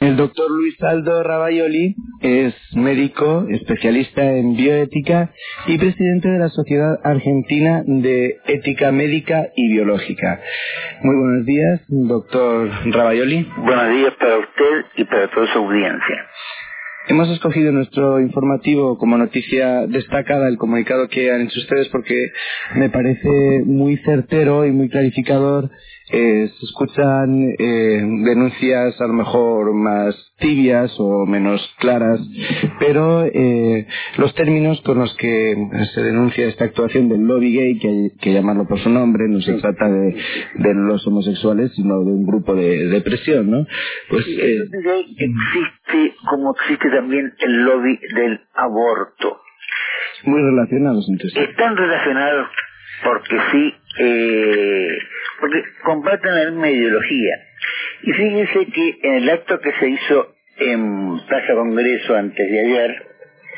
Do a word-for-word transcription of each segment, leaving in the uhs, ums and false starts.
El doctor Luis Aldo Ravaioli es médico, especialista en bioética y presidente de la Sociedad Argentina de Ética Médica y Biológica. Muy buenos días, doctor Ravaioli. Buenos días para usted y para toda su audiencia. Hemos escogido nuestro informativo como noticia destacada el comunicado que han hecho ustedes porque me parece muy certero y muy clarificador. Eh, se escuchan eh, denuncias a lo mejor más tibias o menos claras, pero eh, los términos con los que se denuncia esta actuación del lobby gay, que hay que llamarlo por su nombre, no se trata de, de los homosexuales, sino de un grupo de, de presión, ¿no? Pues eh, el lobby gay existe como existe también el lobby del aborto. Muy relacionados entre sí. Están relacionados porque sí, eh, porque comparten la misma ideología. Y fíjense que en el acto que se hizo en Plaza Congreso antes de ayer,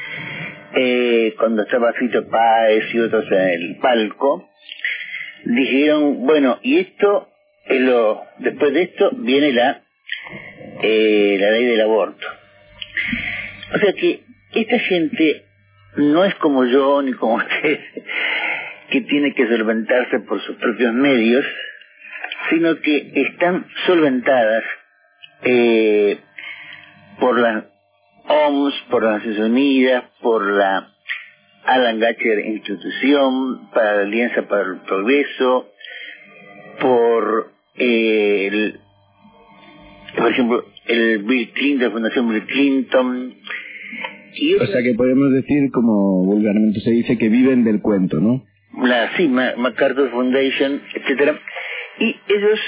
eh, cuando estaba Fito Páez y otros en el palco, dijeron, bueno, y esto, es lo, después de esto viene la, eh, la ley del aborto. O sea que esta gente no es como yo ni como usted, que tiene que solventarse por sus propios medios, sino que están solventadas eh, por la O M S, por las Naciones Unidas, por la Alan Gatcher Institución para la Alianza para el Progreso, por eh, el, por ejemplo el Bill Clinton, la Fundación Bill Clinton. Y o sea que podemos decir, como vulgarmente se dice, que viven del cuento, ¿no? La sí, MacArthur Foundation, etcétera. Y ellos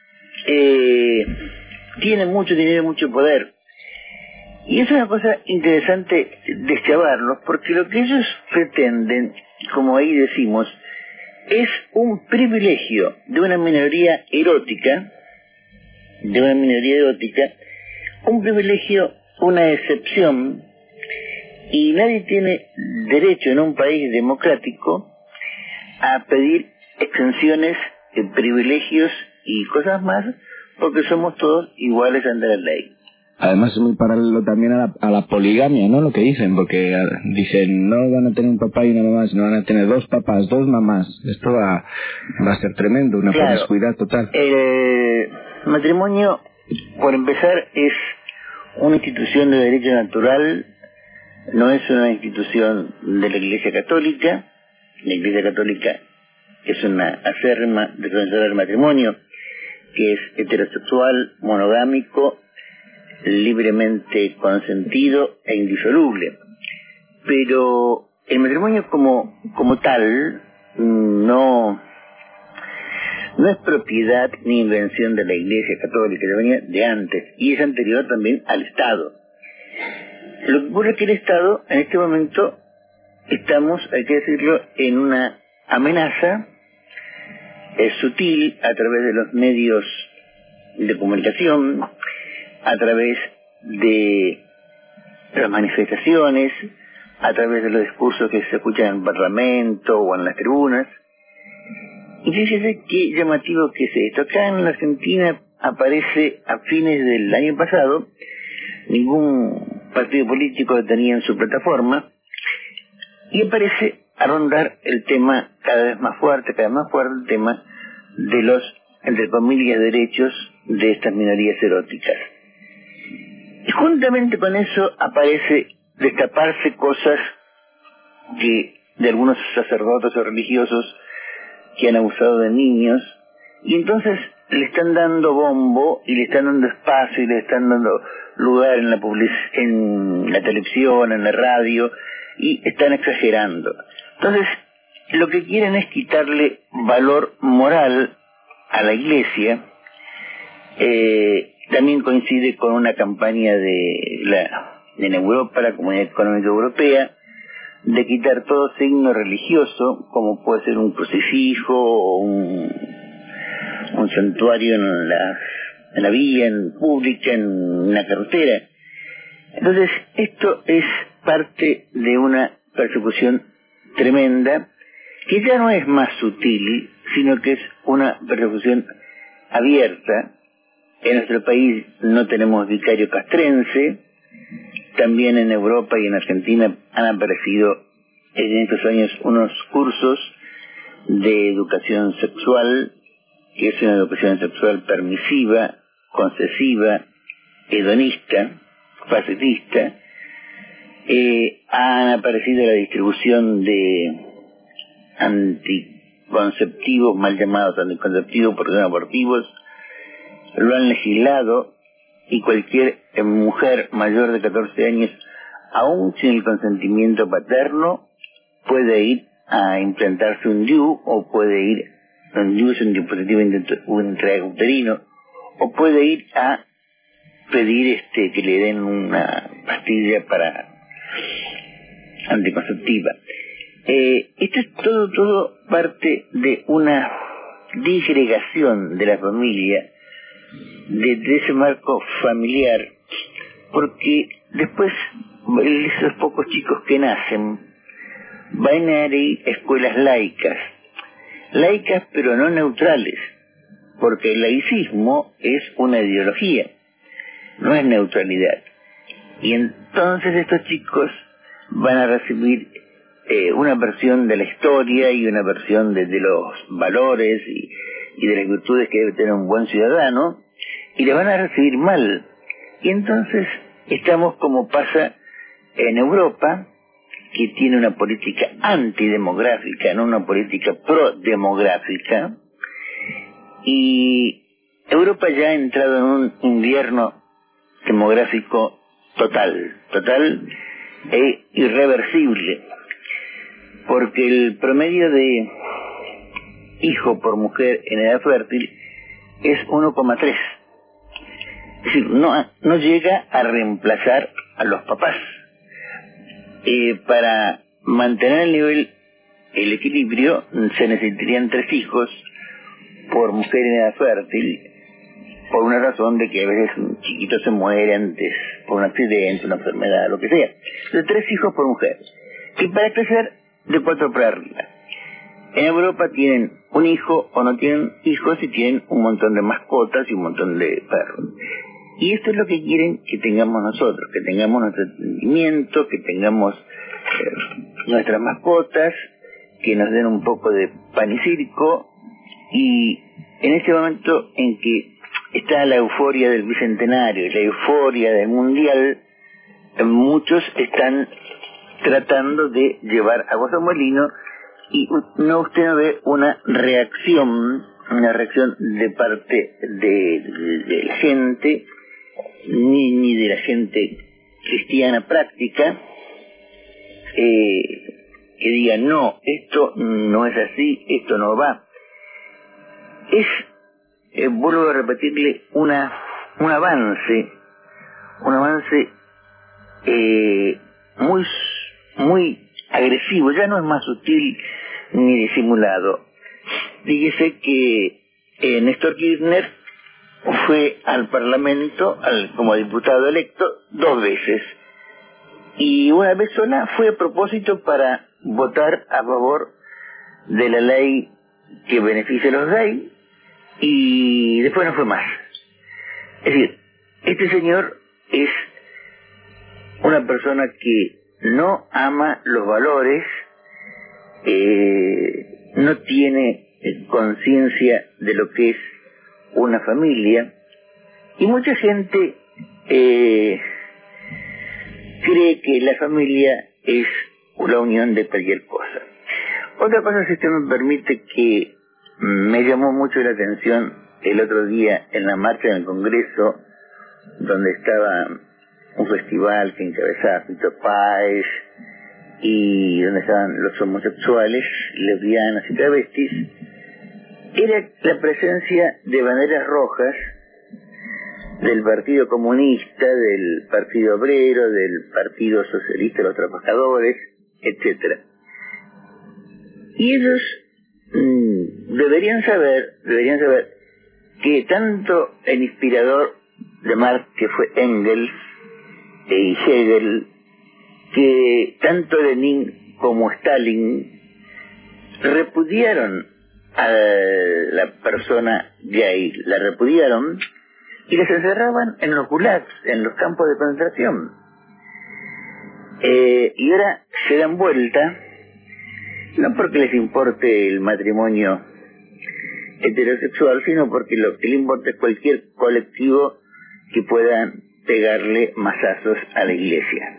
eh, tienen mucho dinero, mucho poder. Y es una cosa interesante deschavarlos, porque lo que ellos pretenden, como ahí decimos, es un privilegio de una minoría erótica, de una minoría erótica, un privilegio, una excepción, y nadie tiene derecho en un país democrático a pedir exenciones, eh, privilegios y cosas más, porque somos todos iguales ante la ley. Además es muy paralelo también a la, a la poligamia, ¿no? Lo que dicen, porque dicen no van a tener un papá y una mamá, sino van a tener dos papás, dos mamás. Esto va, va a ser tremendo, una claro, promiscuidad total. El matrimonio, por empezar, es una institución de derecho natural, no es una institución de la Iglesia Católica. La Iglesia Católica es una acérrima defensora del matrimonio, que es heterosexual, monogámico, libremente consentido e indisoluble. Pero el matrimonio como como tal no no es propiedad ni invención de la Iglesia Católica, que venía de antes y es anterior también al Estado. Lo que ocurre es que el Estado en este momento estamos, hay que decirlo, en una amenaza es sutil a través de los medios de comunicación, a través de las manifestaciones, a través de los discursos que se escuchan en el Parlamento o en las tribunas. Y fíjese qué llamativo que es esto. Acá en la Argentina aparece a fines del año pasado, ningún partido político tenía en su plataforma, y aparece a rondar el tema cada vez más fuerte, cada vez más fuerte el tema de los, entre comillas, derechos de estas minorías eróticas. Y juntamente con eso aparece destaparse cosas que de algunos sacerdotes o religiosos que han abusado de niños, y entonces le están dando bombo y le están dando espacio y le están dando lugar en la public en la televisión, en la radio, y están exagerando. Entonces, lo que quieren es quitarle valor moral a la Iglesia. Eh, también coincide con una campaña de la en Europa, la Comunidad Económica Europea, de quitar todo signo religioso, como puede ser un crucifijo o un, un santuario en la, en la vía, en pública, en una carretera. Entonces, esto es parte de una persecución tremenda, que ya no es más sutil, sino que es una persecución abierta, En nuestro país no tenemos vicario castrense. También en Europa y en Argentina han aparecido en estos años unos cursos de educación sexual, que es una educación sexual permisiva, concesiva, hedonista, pacifista. Eh, han aparecido la distribución de anticonceptivos, mal llamados anticonceptivos porque son abortivos. Lo han legislado, y cualquier mujer mayor de catorce años, aún sin el consentimiento paterno, puede ir a implantarse un D I U, o puede ir, un D I U es un dispositivo intrauterino, o puede ir a pedir este que le den una pastilla para anticonceptiva. Eh, esto es todo, todo parte de una disgregación de la familia, de, de ese marco familiar, porque después esos pocos chicos que nacen van a ir a escuelas laicas, laicas pero no neutrales, porque el laicismo es una ideología, no es neutralidad. Y entonces estos chicos van a recibir eh, una versión de la historia y una versión de, de los valores y, y de las virtudes que debe tener un buen ciudadano, y le van a recibir mal. Y entonces estamos como pasa en Europa, que tiene una política antidemográfica, no una política pro-demográfica, y Europa ya ha entrado en un invierno demográfico total, total e irreversible, porque el promedio de hijo por mujer en edad fértil es uno coma tres. Es decir, no, no llega a reemplazar a los papás. Eh, para mantener el nivel, el equilibrio, se necesitarían tres hijos por mujer en edad fértil, por una razón de que a veces un chiquito se muere antes, por un accidente, una enfermedad, lo que sea. Entonces, tres hijos por mujer. Y para crecer, de cuatro para arriba. En Europa tienen un hijo o no tienen hijos y tienen un montón de mascotas y un montón de perros. Y esto es lo que quieren que tengamos nosotros, que tengamos nuestro entendimiento, que tengamos eh, nuestras mascotas, que nos den un poco de pan y circo. Y en este momento en que está la euforia del bicentenario y la euforia del mundial, muchos están tratando de llevar aguas al molino, y no, usted no ve una reacción, una reacción de parte de, de, de la gente, ni, ni de la gente cristiana práctica, eh, que diga, no, esto no es así, esto no va. Es, eh, vuelvo a repetirle, una un avance, un avance eh, muy muy agresivo, ya no es más sutil ni disimulado. Fíjese que eh, Néstor Kirchner fue al Parlamento al, como diputado electo dos veces, y una vez sola fue a propósito para votar a favor de la ley que beneficia a los gays, y después no fue más. Es decir, este señor es una persona que no ama los valores, eh, no tiene eh, conciencia de lo que es una familia, y mucha gente eh, cree que la familia es la unión de cualquier cosa. Otra cosa, si usted me permite, que me llamó mucho la atención el otro día en la marcha en el Congreso, donde estaba un festival que encabezaba Fito Páez, y donde estaban los homosexuales, lesbianas y travestis, era la presencia de banderas rojas del Partido Comunista, del Partido Obrero, del Partido Socialista de los Trabajadores, etcétera. Y ellos mmm, deberían saber, deberían saber que tanto el inspirador de Marx, que fue Engels, y Hegel, que tanto Lenin como Stalin repudiaron a la persona gay, la repudiaron, y las encerraban en los gulags, en los campos de concentración. Eh, y ahora se dan vuelta, no porque les importe el matrimonio heterosexual, sino porque lo que le importa es cualquier colectivo que pueda pegarle mazazos a la iglesia.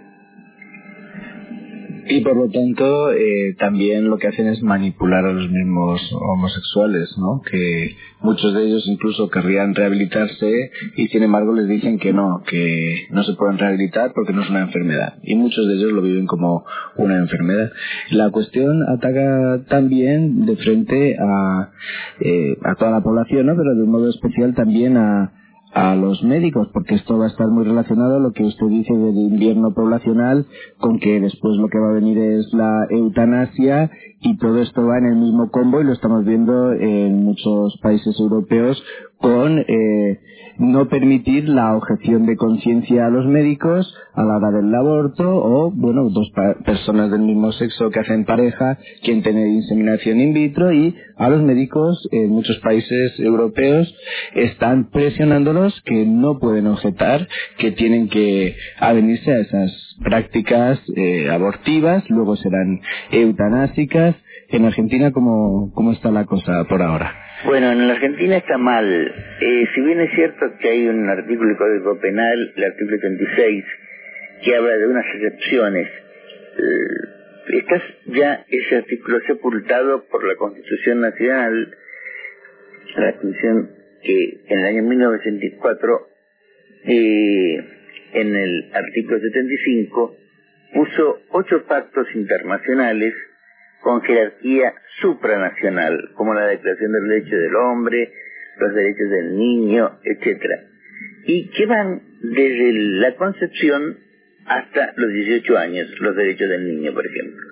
Y por lo tanto, eh, también lo que hacen es manipular a los mismos homosexuales, ¿no? Que muchos de ellos incluso querrían rehabilitarse y sin embargo les dicen que no, que no se pueden rehabilitar porque no es una enfermedad. Y muchos de ellos lo viven como una enfermedad. La cuestión ataca también de frente a, eh, a toda la población, ¿no? Pero de un modo especial también a a los médicos, porque esto va a estar muy relacionado a lo que usted dice del invierno poblacional, con que después lo que va a venir es la eutanasia, y todo esto va en el mismo combo, y lo estamos viendo en muchos países europeos con eh, no permitir la objeción de conciencia a los médicos a la hora del aborto, o bueno, dos pa- personas del mismo sexo que hacen pareja quieren tener inseminación in vitro, y a los médicos en muchos países europeos están presionándolos que no pueden objetar, que tienen que avenirse a esas prácticas eh, abortivas, luego serán eutanásicas. En Argentina, ¿cómo, cómo está la cosa por ahora? Bueno, en la Argentina está mal. Eh, si bien es cierto que hay un artículo del Código Penal, el artículo treinta y seis, que habla de unas excepciones, eh, está ya ese artículo sepultado por la Constitución Nacional, la Constitución que en el año mil novecientos setenta y cuatro, eh, en el artículo setenta y cinco, puso ocho pactos internacionales con jerarquía supranacional, como la Declaración del Derecho del Hombre, los derechos del niño, etcétera, y que van desde la concepción hasta los dieciocho años, los derechos del niño, por ejemplo.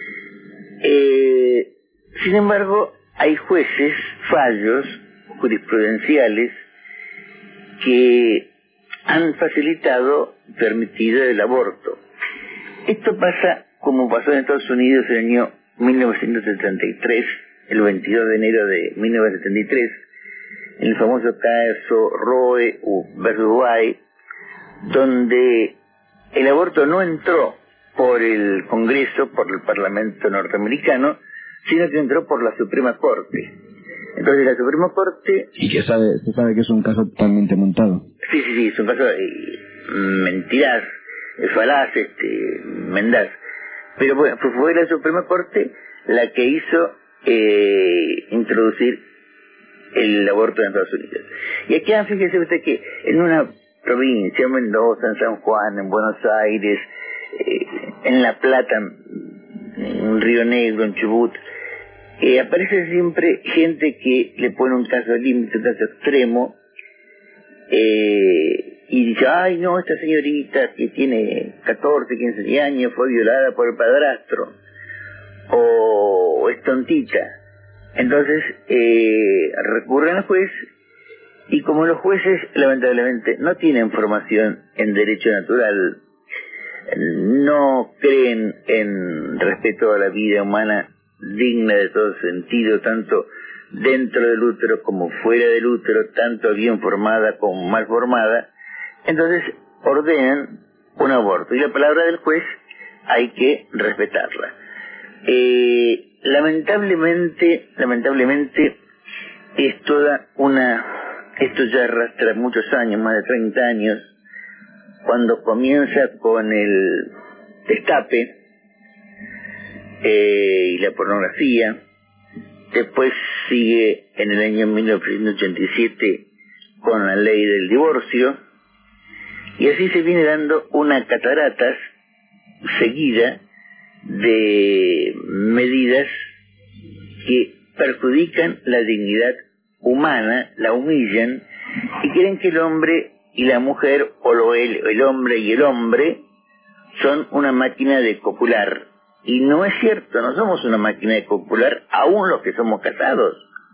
Eh, sin embargo, hay jueces, fallos jurisprudenciales que han facilitado, permitido el aborto. Esto pasa como pasó en Estados Unidos en el año mil novecientos setenta y tres, el veintidós de enero de mil novecientos setenta y tres, en el famoso caso Roe versus Wade, donde el aborto no entró por el Congreso, por el Parlamento norteamericano, sino que entró por la Suprema Corte. Entonces la Suprema Corte... Y que sabe, se sabe que es un caso totalmente montado. Sí, sí, sí, es un caso de mentiras, falaz, este, mendaz. Pero bueno, fue la Suprema Corte la que hizo eh, introducir el aborto en Estados Unidos. Y aquí, fíjese usted que en una provincia, en Mendoza, en San Juan, en Buenos Aires, eh, en La Plata, en Río Negro, en Chubut, eh, aparece siempre gente que le pone un caso límite, un caso extremo, eh, y dice, ay no, esta señorita que tiene catorce, quince años fue violada por el padrastro, o es tontita. Entonces eh, recurren al juez, y como los jueces lamentablemente no tienen formación en derecho natural, no creen en respeto a la vida humana digna de todo sentido, tanto dentro del útero como fuera del útero, tanto bien formada como mal formada, entonces ordenan un aborto, y la palabra del juez hay que respetarla. Eh, lamentablemente, lamentablemente es toda una, esto ya arrastra muchos años, más de treinta años, cuando comienza con el destape eh, y la pornografía. Después sigue en el año mil novecientos ochenta y siete con la ley del divorcio, y así se viene dando una cataratas seguida de medidas que perjudican la dignidad humana, la humillan, y quieren que el hombre y la mujer, o lo el, el hombre y el hombre, son una máquina de copular. Y no es cierto, no somos una máquina de copular, aún los que somos casados.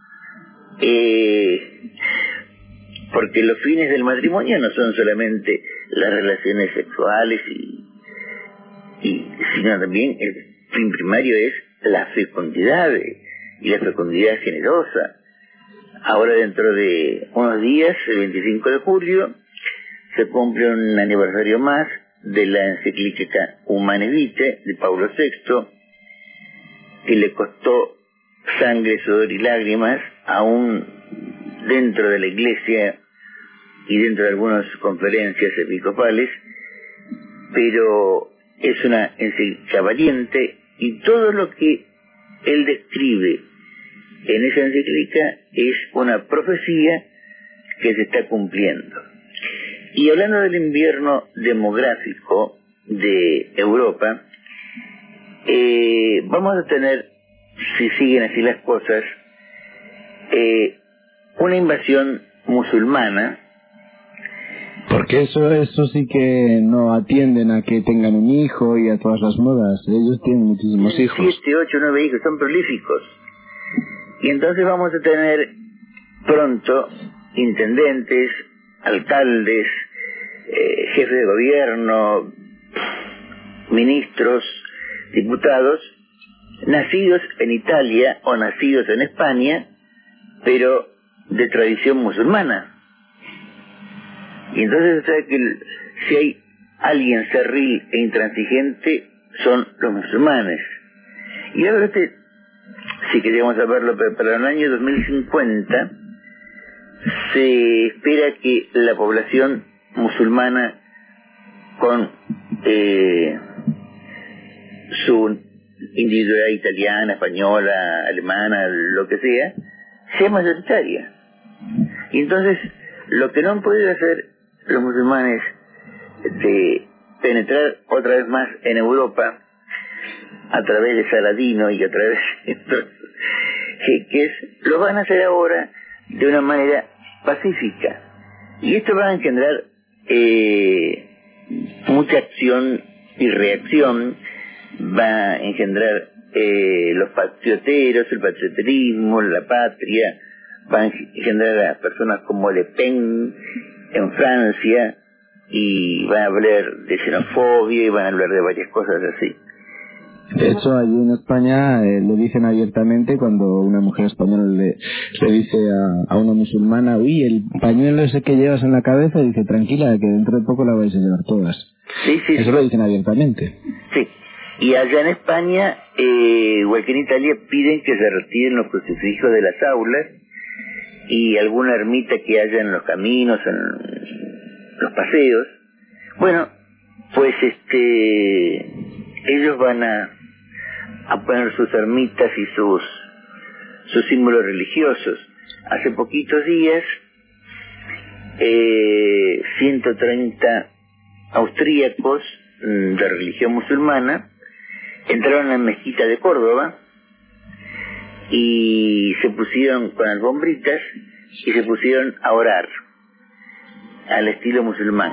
Eh, porque los fines del matrimonio no son solamente las relaciones sexuales, y, y sino también el fin primario es la fecundidad, y la fecundidad generosa. ahora dentro de unos días, el veinticinco de julio, se cumple un aniversario más de la encíclica Humane Vitae de Pablo sexto, que le costó sangre, sudor y lágrimas, aún dentro de la Iglesia y dentro de algunas conferencias episcopales, pero es una encíclica valiente, y todo lo que él describe en esa encíclica es una profecía que se está cumpliendo. Y hablando del invierno demográfico de Europa, eh, vamos a tener, si siguen así las cosas, eh, una invasión musulmana. Porque eso eso sí que no atienden a que tengan un hijo y a todas las modas. Ellos tienen muchísimos hijos. Siete, ocho, nueve hijos, son prolíficos. Y entonces vamos a tener pronto intendentes, alcaldes, eh, jefes de gobierno, ministros, diputados, nacidos en Italia o nacidos en España, pero de tradición musulmana. Y entonces usted sabe que el, si hay alguien cerril e intransigente, son los musulmanes. Y ahora usted, si queríamos saberlo, pero para el año dos mil cincuenta se espera que la población musulmana, con eh, su individualidad italiana, española, alemana, lo que sea, sea mayoritaria. Y entonces, lo que no han podido hacer los musulmanes de penetrar otra vez más en Europa a través de Saladino y a través de que, que es, lo van a hacer ahora de una manera pacífica, y esto va a engendrar eh, mucha acción y reacción, va a engendrar eh, los patrioteros, el patrioterismo, la patria, va a engendrar a personas como Le Pen en Francia, y van a hablar de xenofobia y van a hablar de varias cosas así. De hecho, allí en España eh, lo dicen abiertamente cuando una mujer española le, le dice a, a una musulmana: uy, el pañuelo ese que llevas en la cabeza, y dice: tranquila, que dentro de poco la vais a llevar todas. Sí, sí, Eso sí. Lo dicen abiertamente. Sí. Y allá en España, eh, igual que en Italia, piden que se retiren los crucifijos de las aulas, y alguna ermita que haya en los caminos, en los paseos. Bueno, pues este ellos van a, a poner sus ermitas y sus sus símbolos religiosos. Hace poquitos días, eh, ciento treinta austríacos de religión musulmana entraron a la mezquita de Córdoba y se pusieron con alfombritas y se pusieron a orar al estilo musulmán.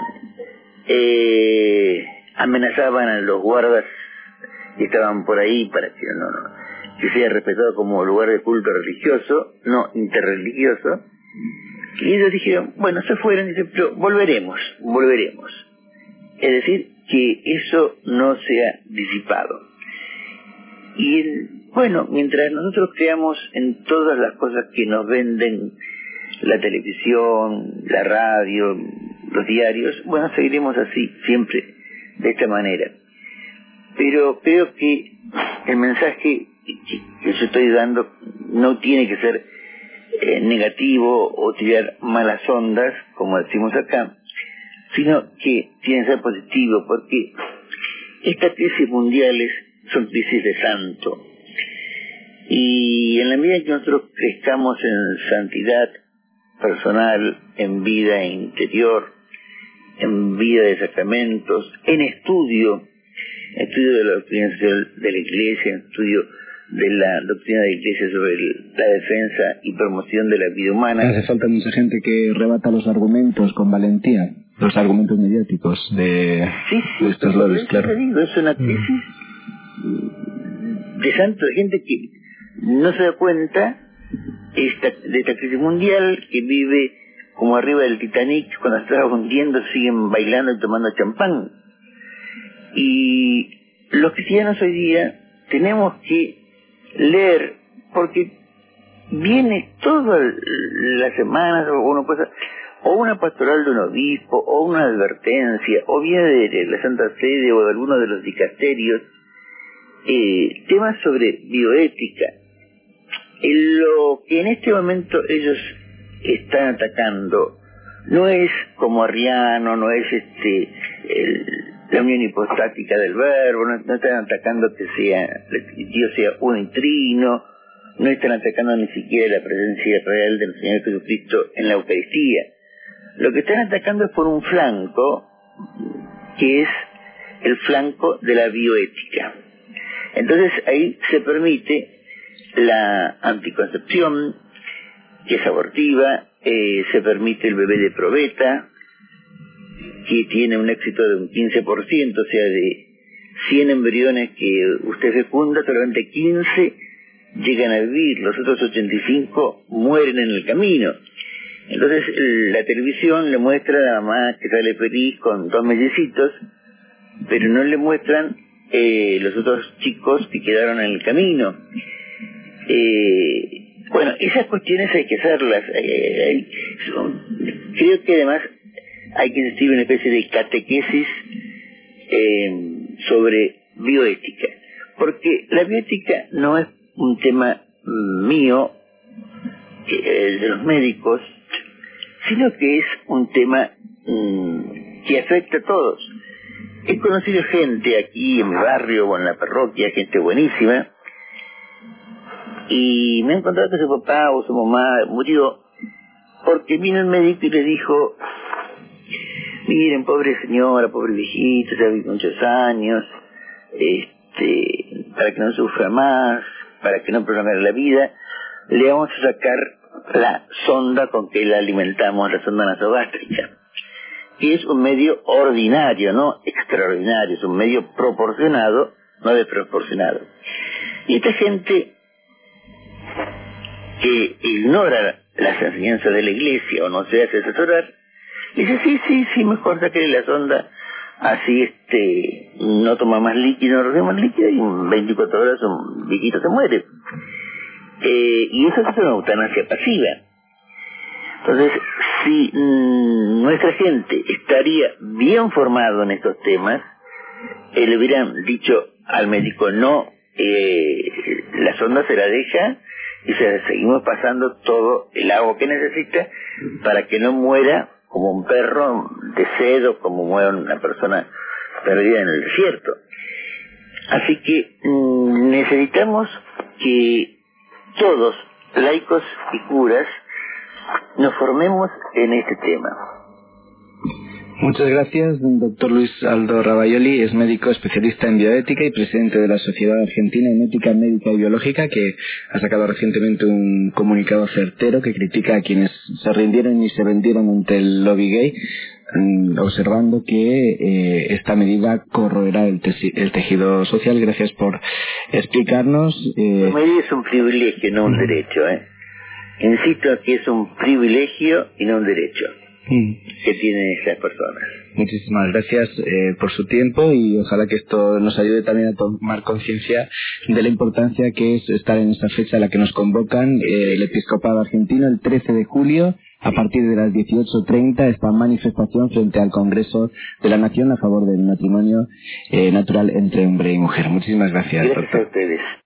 Eh, amenazaban a los guardas que estaban por ahí para que no, no que sea respetado como lugar de culto religioso, no interreligioso. Y ellos dijeron, bueno, se fueron, y dicen, pero volveremos, volveremos. Es decir, que eso no se ha disipado. Y el, bueno, mientras nosotros creamos en todas las cosas que nos venden la televisión, la radio, los diarios, bueno, seguiremos así, siempre de esta manera. Pero creo que el mensaje que yo estoy dando no tiene que ser eh, negativo o tirar malas ondas, como decimos acá, sino que tiene que ser positivo, porque estas crisis mundiales son crisis de santo, y en la medida en que nosotros crezcamos en santidad personal, en vida interior, en vida de sacramentos, en estudio, estudio de la doctrina de la Iglesia, estudio de la doctrina de la Iglesia sobre el, la defensa y promoción de la vida humana. Hace falta mucha gente que rebata los argumentos con valentía, los argumentos mediáticos de, sí, sí, de estos lobbies, claro. Te digo, es una crisis de santo, de gente que no se da cuenta esta, de esta crisis mundial, que vive como arriba del Titanic, cuando está hundiendo siguen bailando y tomando champán. Y los cristianos hoy día tenemos que leer, porque viene todas las semanas o una cosa, o una pastoral de un obispo, o una advertencia, o viene de la Santa Sede o de alguno de los dicasterios, eh, temas sobre bioética. En lo que en este momento ellos están atacando no es como Arriano, no es este el, la unión hipostática del verbo, no, no están atacando que sea Dios sea uno y trino, no están atacando ni siquiera la presencia real del Señor Jesucristo en la Eucaristía. Lo que están atacando es por un flanco, que es el flanco de la bioética. Entonces ahí se permite la anticoncepción, que es abortiva, eh, se permite el bebé de probeta, que tiene un éxito de un quince por ciento, o sea, de cien embriones que usted fecunda, solamente quince llegan a vivir, los otros ochenta y cinco mueren en el camino. Entonces la televisión le muestra a la mamá que sale feliz con dos mellecitos, pero no le muestran eh, los otros chicos que quedaron en el camino. Eh, bueno, esas cuestiones hay que hacerlas. Eh, hay, son, creo que además hay que insistir en una especie de catequesis eh, sobre bioética, porque la bioética no es un tema mío, eh, de los médicos, sino que es un tema mmm, que afecta a todos. He conocido gente aquí en mi barrio o en la parroquia, gente buenísima, y me he encontrado que su papá o su mamá murió porque vino el médico y le dijo: miren, pobre señora, pobre viejito, ya vive muchos años, este, para que no sufra más, para que no prolongue la vida, le vamos a sacar la sonda con que la alimentamos, la sonda nasogástrica, que es un medio ordinario, no extraordinario, es un medio proporcionado, no desproporcionado. Y esta gente que ignora las enseñanzas de la Iglesia o no se hace asesorar, dice: sí, sí, sí, mejor saquenle la sonda, así este no toma más líquido, no recibe más líquido, y en veinticuatro horas un viejito se muere. Eh, y eso es una eutanasia pasiva. Entonces, si mmm, nuestra gente estaría bien formado en estos temas, eh, le hubieran dicho al médico: no, eh, la sonda se la deja y se seguimos pasando todo el agua que necesita para que no muera como un perro de sed o como muere una persona perdida en el desierto. Así que mmm, necesitamos que todos, laicos y curas, nos formemos en este tema. Muchas gracias, doctor Luis Aldo Ravaioli. Es médico especialista en bioética y presidente de la Sociedad Argentina en Ética Médica y Biológica, que ha sacado recientemente un comunicado certero que critica a quienes se rindieron y se vendieron ante el lobby gay, observando que eh, esta medida corroerá el, te- el tejido social. Gracias por explicarnos. Eh... La medida es un privilegio, no un derecho, ¿eh? Insisto, que es un privilegio y no un derecho mm. que tienen esas personas. Muchísimas gracias eh, por su tiempo, y ojalá que esto nos ayude también a tomar conciencia de la importancia que es estar en esta fecha a la que nos convocan eh, el Episcopado Argentino el trece de julio. A partir de las dieciocho treinta, esta manifestación frente al Congreso de la Nación a favor del matrimonio eh, natural entre hombre y mujer. Muchísimas gracias, Gracias doctor. a ustedes.